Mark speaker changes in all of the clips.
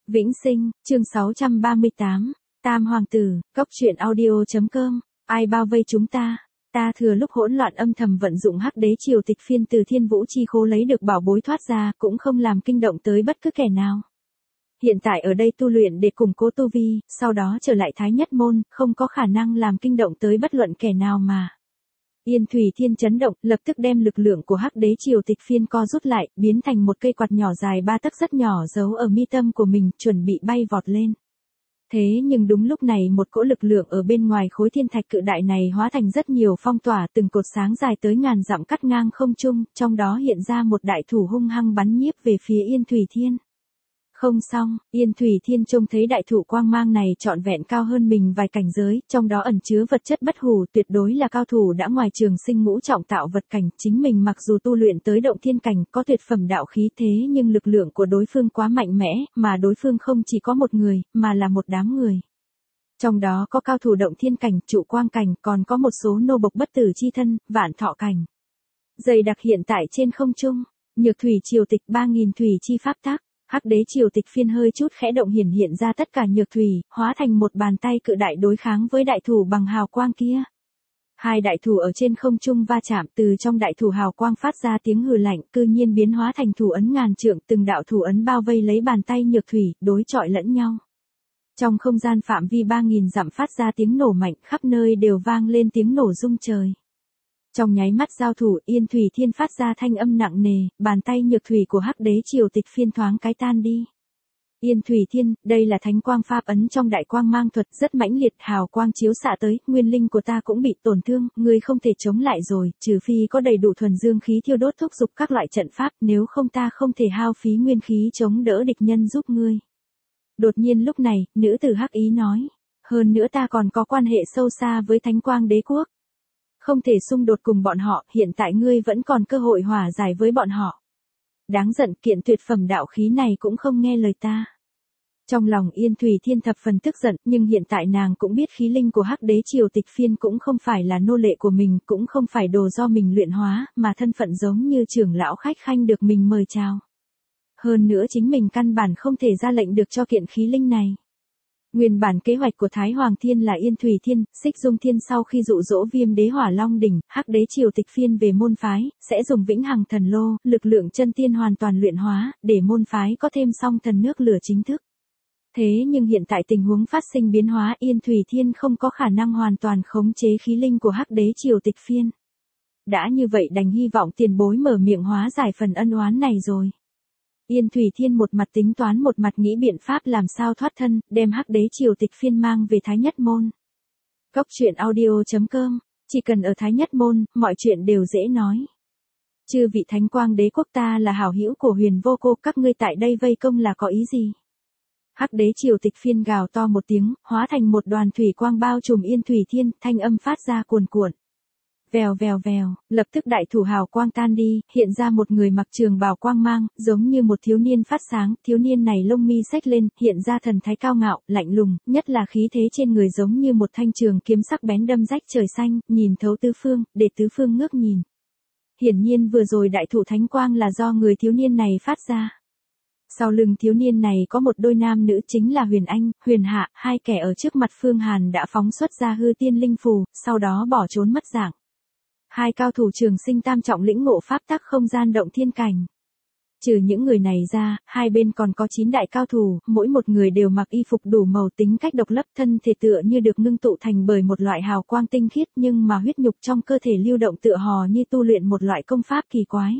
Speaker 1: Vĩnh Sinh, chương 638, Tam Hoàng Tử, Cốc truyện audio.com, ai bao vây chúng ta? Ta thừa lúc hỗn loạn âm thầm vận dụng hắc đế triều tịch phiên từ thiên vũ chi khố lấy được bảo bối thoát ra, cũng không làm kinh động tới bất cứ kẻ nào. Hiện tại ở đây tu luyện để củng cố tu vi, sau đó trở lại Thái Nhất Môn, không có khả năng làm kinh động tới bất luận kẻ nào mà. Yên Thủy Thiên chấn động, lập tức đem lực lượng của hắc đế triều tịch phiên co rút lại, biến thành một cây quạt nhỏ dài 3 tấc rất nhỏ giấu ở mi tâm của mình, chuẩn bị bay vọt lên. Thế nhưng đúng lúc này một cỗ lực lượng ở bên ngoài khối thiên thạch cự đại này hóa thành rất nhiều phong tỏa, từng cột sáng dài tới ngàn dặm cắt ngang không trung, trong đó hiện ra một đại thủ hung hăng bắn nhiếp về phía Yên Thủy Thiên. Không xong, Yên Thủy Thiên trông thấy đại thủ quang mang này trọn vẹn cao hơn mình vài cảnh giới, trong đó ẩn chứa vật chất bất hủ, tuyệt đối là cao thủ đã ngoài trường sinh ngũ trọng tạo vật cảnh, chính mình mặc dù tu luyện tới động thiên cảnh, có tuyệt phẩm đạo khí thế nhưng lực lượng của đối phương quá mạnh mẽ, mà đối phương không chỉ có một người, mà là một đám người. Trong đó có cao thủ động thiên cảnh, trụ quang cảnh, còn có một số nô bộc bất tử chi thân, vạn thọ cảnh. Dày đặc hiện tại trên không trung, nhược thủy triều tịch 3000 thủy chi pháp tác. Hắc đế triều tịch phiên hơi chút khẽ động hiện ra tất cả nhược thủy, hóa thành một bàn tay cự đại đối kháng với đại thủ bằng hào quang kia. Hai đại thủ ở trên không trung va chạm, từ trong đại thủ hào quang phát ra tiếng hừ lạnh, cư nhiên biến hóa thành thủ ấn ngàn trượng, từng đạo thủ ấn bao vây lấy bàn tay nhược thủy, đối chọi lẫn nhau. Trong không gian phạm vi 3000 dặm phát ra tiếng nổ mạnh, khắp nơi đều vang lên tiếng nổ rung trời. Trong nháy mắt giao thủ, Yên Thủy Thiên phát ra thanh âm nặng nề, bàn tay nhược thủy của hắc đế triều tịch phiên thoáng cái tan đi. Yên Thủy Thiên, đây là thánh quang pháp ấn trong đại quang mang thuật, rất mãnh liệt, hào quang chiếu xạ tới, nguyên linh của ta cũng bị tổn thương, ngươi không thể chống lại rồi, trừ phi có đầy đủ thuần dương khí thiêu đốt thúc giục các loại trận pháp, nếu không ta không thể hao phí nguyên khí chống đỡ địch nhân giúp ngươi. Đột nhiên lúc này, nữ tử hắc ý nói, hơn nữa ta còn có quan hệ sâu xa với thánh quang đế quốc. Không thể xung đột cùng bọn họ, hiện tại ngươi vẫn còn cơ hội hòa giải với bọn họ. Đáng giận, kiện tuyệt phẩm đạo khí này cũng không nghe lời ta. Trong lòng Yên Thủy Thiên thập phần tức giận, nhưng hiện tại nàng cũng biết khí linh của hắc đế triều tịch phiên cũng không phải là nô lệ của mình, cũng không phải đồ do mình luyện hóa, mà thân phận giống như trưởng lão khách khanh được mình mời chào. Hơn nữa chính mình căn bản không thể ra lệnh được cho kiện khí linh này. Nguyên bản kế hoạch của Thái Hoàng Thiên là Yên Thủy Thiên, Xích Dung Thiên sau khi dụ dỗ Viêm Đế Hỏa Long đỉnh, hắc đế triều tịch phiên về môn phái, sẽ dùng Vĩnh Hằng Thần Lô, lực lượng chân tiên hoàn toàn luyện hóa, để môn phái có thêm song thần nước lửa chính thức. Thế nhưng hiện tại tình huống phát sinh biến hóa, Yên Thủy Thiên không có khả năng hoàn toàn khống chế khí linh của hắc đế triều tịch phiên. Đã như vậy đành hy vọng tiền bối mở miệng hóa giải phần ân oán này rồi. Yên Thủy Thiên một mặt tính toán một mặt nghĩ biện pháp làm sao thoát thân, đem hắc đế triều tịch phiên mang về Thái Nhất Môn. Cốc truyện audio.com, chỉ cần ở Thái Nhất Môn, mọi chuyện đều dễ nói. Chư vị thánh quang đế quốc, ta là hảo hữu của Huyền Vô Cô, các ngươi tại đây vây công là có ý gì? Hắc đế triều tịch phiên gào to một tiếng, hóa thành một đoàn thủy quang bao trùm Yên Thủy Thiên, thanh âm phát ra cuồn cuộn. Vèo vèo vèo, lập tức đại thủ hào quang tan đi, hiện ra một người mặc trường bào quang mang, giống như một thiếu niên phát sáng, thiếu niên này lông mi xách lên, hiện ra thần thái cao ngạo, lạnh lùng, nhất là khí thế trên người giống như một thanh trường kiếm sắc bén đâm rách trời xanh, nhìn thấu tứ phương, để tứ phương ngước nhìn. Hiển nhiên vừa rồi đại thủ thánh quang là do người thiếu niên này phát ra. Sau lưng thiếu niên này có một đôi nam nữ chính là Huyền Anh, Huyền Hạ, hai kẻ ở trước mặt Phương Hàn đã phóng xuất ra hư tiên linh phù, sau đó bỏ trốn mất dạng. Hai cao thủ trường sinh tam trọng lĩnh ngộ pháp tắc không gian động thiên cảnh. Trừ những người này ra, hai bên còn có 9 đại cao thủ, mỗi một người đều mặc y phục đủ màu, tính cách độc lập, thân thể tựa như được ngưng tụ thành bởi một loại hào quang tinh khiết, nhưng mà huyết nhục trong cơ thể lưu động tựa hò như tu luyện một loại công pháp kỳ quái.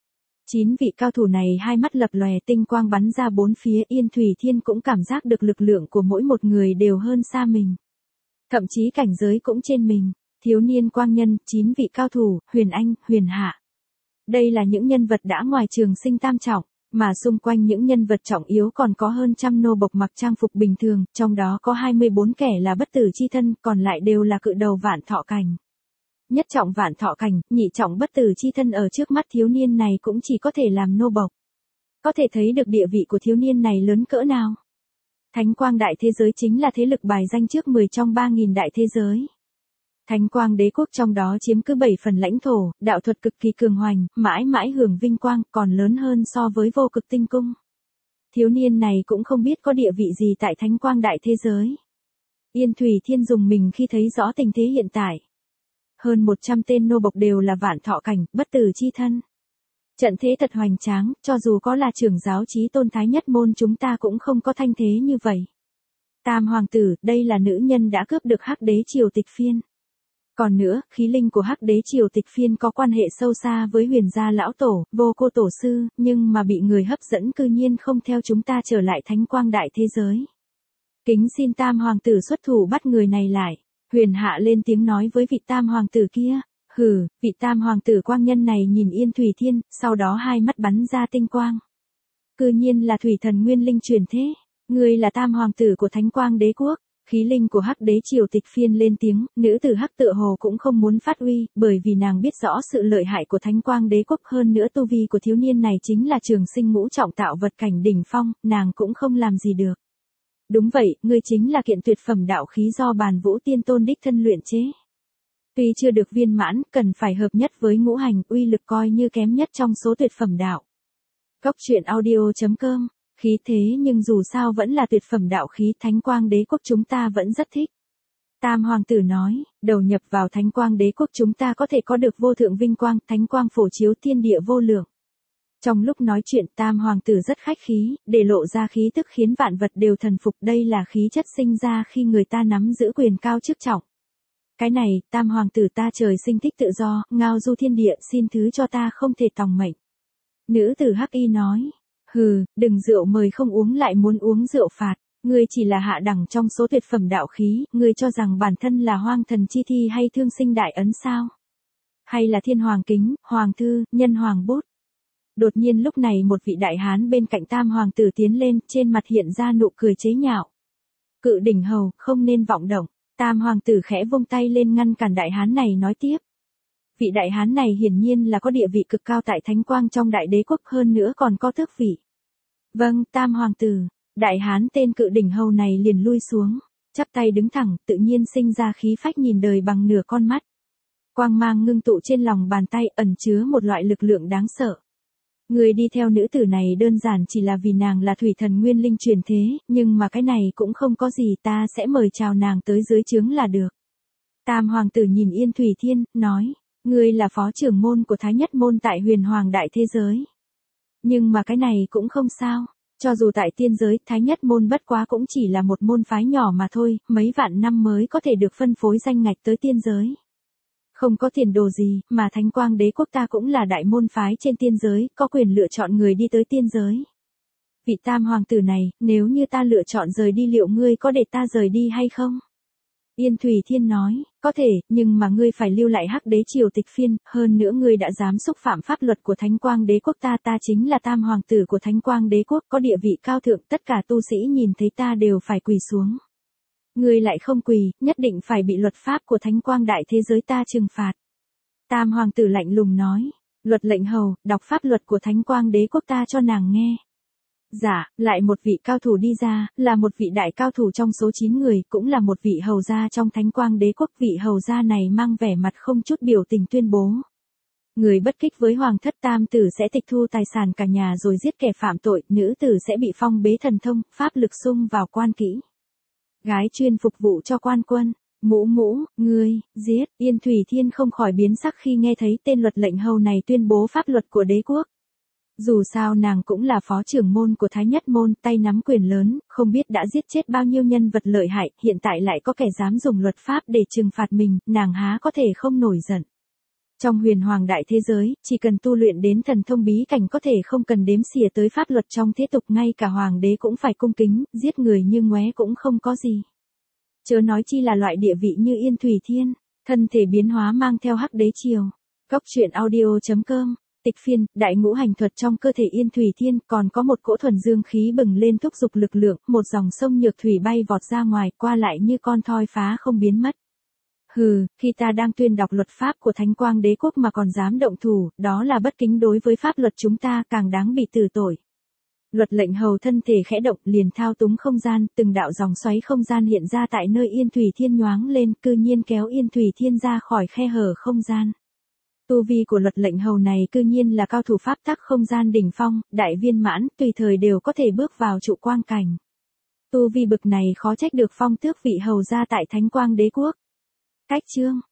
Speaker 1: 9 vị cao thủ này hai mắt lập lòe tinh quang bắn ra bốn phía, Yên Thủy Thiên cũng cảm giác được lực lượng của mỗi một người đều hơn xa mình. Thậm chí cảnh giới cũng trên mình. Thiếu niên quang nhân, 9 vị cao thủ, Huyền Anh, Huyền Hạ. Đây là những nhân vật đã ngoài trường sinh tam trọng, mà xung quanh những nhân vật trọng yếu còn có hơn trăm nô bộc mặc trang phục bình thường, trong đó có 24 kẻ là bất tử chi thân, còn lại đều là cự đầu vạn thọ cảnh. Nhất trọng vạn thọ cảnh, nhị trọng bất tử chi thân ở trước mắt thiếu niên này cũng chỉ có thể làm nô bộc. Có thể thấy được địa vị của thiếu niên này lớn cỡ nào. Thánh quang đại thế giới chính là thế lực bài danh trước 10 trong 3000 đại thế giới. Thánh quang đế quốc trong đó chiếm cứ 7 phần lãnh thổ, đạo thuật cực kỳ cường hoành, mãi mãi hưởng vinh quang, còn lớn hơn so với vô cực tinh cung. Thiếu niên này cũng không biết có địa vị gì tại thánh quang đại thế giới. Yên Thủy Thiên dùng mình khi thấy rõ tình thế hiện tại. Hơn 100 tên nô bộc đều là vạn thọ cảnh, bất tử chi thân. Trận thế thật hoành tráng, cho dù có là trưởng giáo chí tôn thái nhất môn chúng ta cũng không có thanh thế như vậy. Tam hoàng tử, đây là nữ nhân đã cướp được Hắc Đế Triều Tịch Phiên. Còn nữa, khí linh của Hắc Đế Triều Tịch Phiên có quan hệ sâu xa với Huyền gia lão tổ, Vô Cô tổ sư, nhưng mà bị người hấp dẫn cư nhiên không theo chúng ta trở lại thánh quang đại thế giới. Kính xin Tam hoàng tử xuất thủ bắt người này lại. Huyền Hạ lên tiếng nói với vị Tam hoàng tử kia. Hừ, vị Tam hoàng tử quang nhân này nhìn Yên Thủy Thiên, sau đó hai mắt bắn ra tinh quang. Cư nhiên là thủy thần nguyên linh truyền thế. Ngươi là Tam hoàng tử của Thánh Quang Đế quốc. Khí linh của Hắc Đế Triều Tịch Phiên lên tiếng, nữ tử Hắc tựa hồ cũng không muốn phát uy, bởi vì nàng biết rõ sự lợi hại của Thánh Quang Đế quốc, hơn nữa tu vi của thiếu niên này chính là trường sinh ngũ trọng tạo vật cảnh đỉnh phong, nàng cũng không làm gì được. Đúng vậy, ngươi chính là kiện tuyệt phẩm đạo khí do Bàn Vũ Tiên Tôn đích thân luyện chế. Tuy chưa được viên mãn, cần phải hợp nhất với ngũ hành, uy lực coi như kém nhất trong số tuyệt phẩm đạo. Góc truyện audio.com, khí thế nhưng dù sao vẫn là tuyệt phẩm đạo khí, Thánh Quang Đế quốc chúng ta vẫn rất thích. Tam hoàng tử nói, đầu nhập vào Thánh Quang Đế quốc chúng ta có thể có được vô thượng vinh quang, thánh quang phổ chiếu thiên địa vô lượng. Trong lúc nói chuyện Tam hoàng tử rất khách khí, để lộ ra khí tức khiến vạn vật đều thần phục, đây là khí chất sinh ra khi người ta nắm giữ quyền cao chức trọng. Cái này, Tam hoàng tử ta trời sinh thích tự do, ngao du thiên địa, xin thứ cho ta không thể tòng mệnh. Nữ tử Hắc Y nói, hừ, đừng rượu mời không uống lại muốn uống rượu phạt, ngươi chỉ là hạ đẳng trong số tuyệt phẩm đạo khí, ngươi cho rằng bản thân là hoang thần chi thi hay thương sinh đại ấn sao? Hay là thiên hoàng kính, hoàng thư, nhân hoàng bút? Đột nhiên lúc này một vị đại hán bên cạnh Tam hoàng tử tiến lên, trên mặt hiện ra nụ cười chế nhạo. Cự đỉnh hầu, không nên vọng động. Tam hoàng tử khẽ vung tay lên ngăn cản đại hán này nói tiếp. Vị đại hán này hiển nhiên là có địa vị cực cao tại Thánh Quang trong đại đế quốc, hơn nữa còn có tước vị. Vâng, Tam hoàng tử. Đại hán tên cự đỉnh hầu này liền lui xuống, chắp tay đứng thẳng, tự nhiên sinh ra khí phách nhìn đời bằng nửa con mắt. Quang mang ngưng tụ trên lòng bàn tay, ẩn chứa một loại lực lượng đáng sợ. Người đi theo nữ tử này đơn giản chỉ là vì nàng là thủy thần nguyên linh truyền thế, nhưng mà cái này cũng không có gì, ta sẽ mời chào nàng tới dưới trướng là được. Tam hoàng tử nhìn Yên Thủy Thiên, nói, ngươi là phó trưởng môn của Thái Nhất môn tại Huyền Hoàng đại thế giới. Nhưng mà cái này cũng không sao, cho dù tại tiên giới, Thái Nhất môn bất quá cũng chỉ là một môn phái nhỏ mà thôi, mấy vạn năm mới có thể được phân phối danh ngạch tới tiên giới. Không có tiền đồ gì, mà Thánh Quang Đế quốc ta cũng là đại môn phái trên tiên giới, có quyền lựa chọn người đi tới tiên giới. Vị Tam hoàng tử này, nếu như ta lựa chọn rời đi liệu ngươi có để ta rời đi hay không? Yên Thủy Thiên nói, có thể, nhưng mà ngươi phải lưu lại Hắc Đế Triều Tịch Phiên, hơn nữa ngươi đã dám xúc phạm pháp luật của Thánh Quang Đế quốc ta, ta chính là Tam hoàng tử của Thánh Quang Đế quốc, có địa vị cao thượng, tất cả tu sĩ nhìn thấy ta đều phải quỳ xuống. Ngươi lại không quỳ, nhất định phải bị luật pháp của Thánh Quang đại thế giới ta trừng phạt. Tam hoàng tử lạnh lùng nói, luật lệnh hầu, đọc pháp luật của Thánh Quang Đế quốc ta cho nàng nghe. Dạ, lại một vị cao thủ đi ra, là một vị đại cao thủ trong số 9 người, cũng là một vị hầu gia trong Thánh Quang Đế quốc. Vị hầu gia này mang vẻ mặt không chút biểu tình tuyên bố. Người bất kích với hoàng thất tam tử sẽ tịch thu tài sản cả nhà rồi giết kẻ phạm tội, nữ tử sẽ bị phong bế thần thông, pháp lực xung vào quan kỹ. Gái chuyên phục vụ cho quan quân. Mũ mũ, ngươi, giết. Yên Thủy Thiên không khỏi biến sắc khi nghe thấy tên luật lệnh hầu này tuyên bố pháp luật của đế quốc. Dù sao nàng cũng là phó trưởng môn của Thái Nhất môn, tay nắm quyền lớn, không biết đã giết chết bao nhiêu nhân vật lợi hại, hiện tại lại có kẻ dám dùng luật pháp để trừng phạt mình, nàng há có thể không nổi giận. Trong Huyền Hoàng đại thế giới, chỉ cần tu luyện đến thần thông bí cảnh có thể không cần đếm xỉa tới pháp luật trong thế tục, ngay cả hoàng đế cũng phải cung kính, giết người như ngoé cũng không có gì. Chớ nói chi là loại địa vị như Yên Thủy Thiên, thân thể biến hóa mang theo Hắc Đế Triều. Góc truyện audio.com, Tịch Phiên, đại ngũ hành thuật trong cơ thể Yên Thủy Thiên, còn có một cỗ thuần dương khí bừng lên thúc giục lực lượng, một dòng sông nhược thủy bay vọt ra ngoài, qua lại như con thoi phá không biến mất. Hừ, khi ta đang tuyên đọc luật pháp của Thánh Quang Đế quốc mà còn dám động thủ, đó là bất kính đối với pháp luật chúng ta, càng đáng bị tử tội. Luật lệnh hầu thân thể khẽ động, liền thao túng không gian, từng đạo dòng xoáy không gian hiện ra tại nơi Yên Thủy Thiên nhoáng lên, cư nhiên kéo Yên Thủy Thiên ra khỏi khe hở không gian. Tu vi của luật lệnh hầu này cư nhiên là cao thủ pháp tắc không gian đỉnh phong, đại viên mãn, tùy thời đều có thể bước vào trụ quang cảnh. Tu vi bực này khó trách được phong tước vị hầu gia tại Thánh Quang Đế Quốc. Cách chương